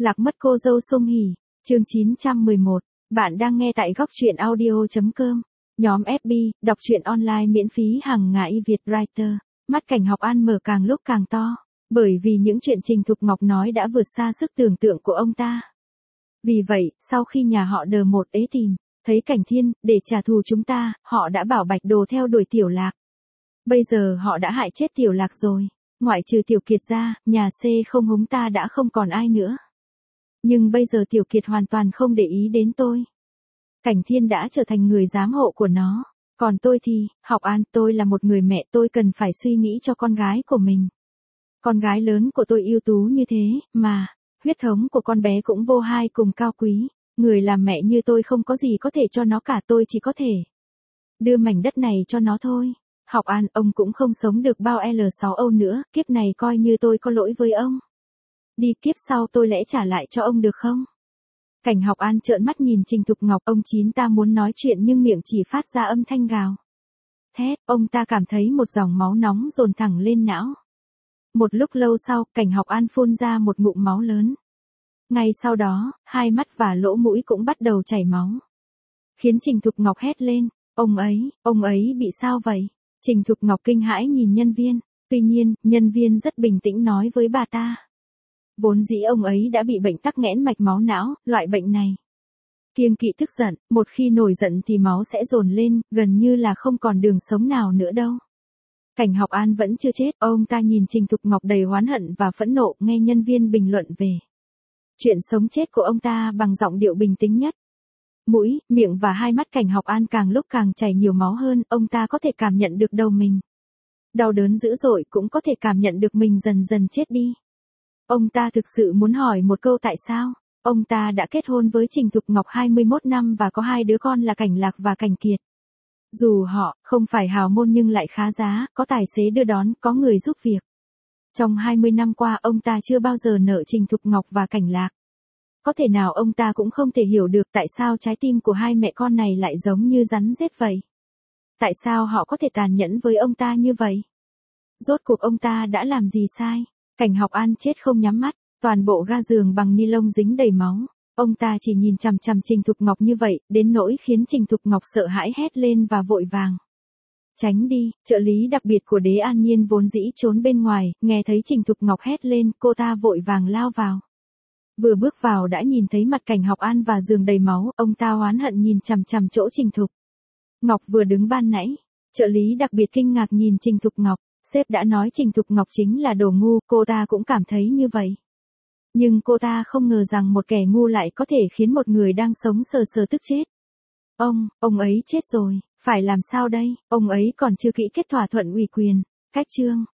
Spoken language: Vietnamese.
Lạc mất cô dâu Sung Hỉ, chương 911, bạn đang nghe tại góc truyện audio.com, nhóm FB, đọc truyện online miễn phí hàng ngày Việt Writer, mắt Cảnh Học An mở càng lúc càng to, bởi vì những chuyện Trình Thục Ngọc nói đã vượt xa sức tưởng tượng của ông ta. Vì vậy, sau khi nhà họ Đờ một ế tìm, thấy Cảnh Thiên, để trả thù chúng ta, họ đã bảo Bạch Đồ theo đuổi Tiểu Lạc. Bây giờ họ đã hại chết Tiểu Lạc rồi, ngoại trừ Tiểu Kiệt ra, nhà C không hống ta đã không còn ai nữa. Nhưng bây giờ Tiểu Kiệt hoàn toàn không để ý đến tôi. Cảnh Thiên đã trở thành người giám hộ của nó. Còn tôi thì, Học An, tôi là một người mẹ, tôi cần phải suy nghĩ cho con gái của mình. Con gái lớn của tôi ưu tú như thế, mà, huyết thống của con bé cũng vô hai cùng cao quý. Người làm mẹ như tôi không có gì có thể cho nó cả, tôi chỉ có thể đưa mảnh đất này cho nó thôi. Học An, ông cũng không sống được bao L6 Âu nữa, kiếp này coi như tôi có lỗi với ông. Đi kiếp sau tôi lẽ trả lại cho ông được không? Cảnh Học An trợn mắt nhìn Trình Thục Ngọc, ông Chín ta muốn nói chuyện nhưng miệng chỉ phát ra âm thanh gào thét, ông ta cảm thấy một dòng máu nóng dồn thẳng lên não. Một lúc lâu sau, Cảnh Học An phun ra một ngụm máu lớn. Ngay sau đó, hai mắt và lỗ mũi cũng bắt đầu chảy máu. Khiến Trình Thục Ngọc hét lên, ông ấy bị sao vậy? Trình Thục Ngọc kinh hãi nhìn nhân viên, tuy nhiên, nhân viên rất bình tĩnh nói với bà ta. Vốn dĩ ông ấy đã bị bệnh tắc nghẽn mạch máu não, loại bệnh này kiêng kỵ tức giận, một khi nổi giận thì máu sẽ dồn lên, gần như là không còn đường sống nào nữa đâu. Cảnh Học An vẫn chưa chết, ông ta nhìn Trình Thục Ngọc đầy oán hận và phẫn nộ, nghe nhân viên bình luận về chuyện sống chết của ông ta bằng giọng điệu bình tĩnh nhất. Mũi, miệng và hai mắt Cảnh Học An càng lúc càng chảy nhiều máu hơn, ông ta có thể cảm nhận được đầu mình đau đớn dữ dội, cũng có thể cảm nhận được mình dần dần chết đi. Ông ta thực sự muốn hỏi một câu tại sao? Ông ta đã kết hôn với Trình Thục Ngọc 21 năm và có hai đứa con là Cảnh Lạc và Cảnh Kiệt. Dù họ không phải hào môn nhưng lại khá giá, có tài xế đưa đón, có người giúp việc. Trong 20 năm qua ông ta chưa bao giờ nợ Trình Thục Ngọc và Cảnh Lạc. Có thể nào ông ta cũng không thể hiểu được tại sao trái tim của hai mẹ con này lại giống như rắn rết vậy? Tại sao họ có thể tàn nhẫn với ông ta như vậy? Rốt cuộc ông ta đã làm gì sai? Cảnh Học An chết không nhắm mắt, toàn bộ ga giường bằng ni lông dính đầy máu. Ông ta chỉ nhìn chằm chằm Trình Thục Ngọc như vậy, đến nỗi khiến Trình Thục Ngọc sợ hãi hét lên và vội vàng tránh đi. Trợ lý đặc biệt của Đế An Nhiên vốn dĩ trốn bên ngoài, nghe thấy Trình Thục Ngọc hét lên, cô ta vội vàng lao vào. Vừa bước vào đã nhìn thấy mặt Cảnh Học An và giường đầy máu, ông ta oán hận nhìn chằm chằm chỗ Trình Thục Ngọc vừa đứng ban nãy. Trợ lý đặc biệt kinh ngạc nhìn Trình Thục Ngọc. Sếp đã nói Trình Thục Ngọc chính là đồ ngu, cô ta cũng cảm thấy như vậy. Nhưng cô ta không ngờ rằng một kẻ ngu lại có thể khiến một người đang sống sờ sờ tức chết. Ông ấy chết rồi, phải làm sao đây? Ông ấy còn chưa ký kết thỏa thuận ủy quyền, cách chương.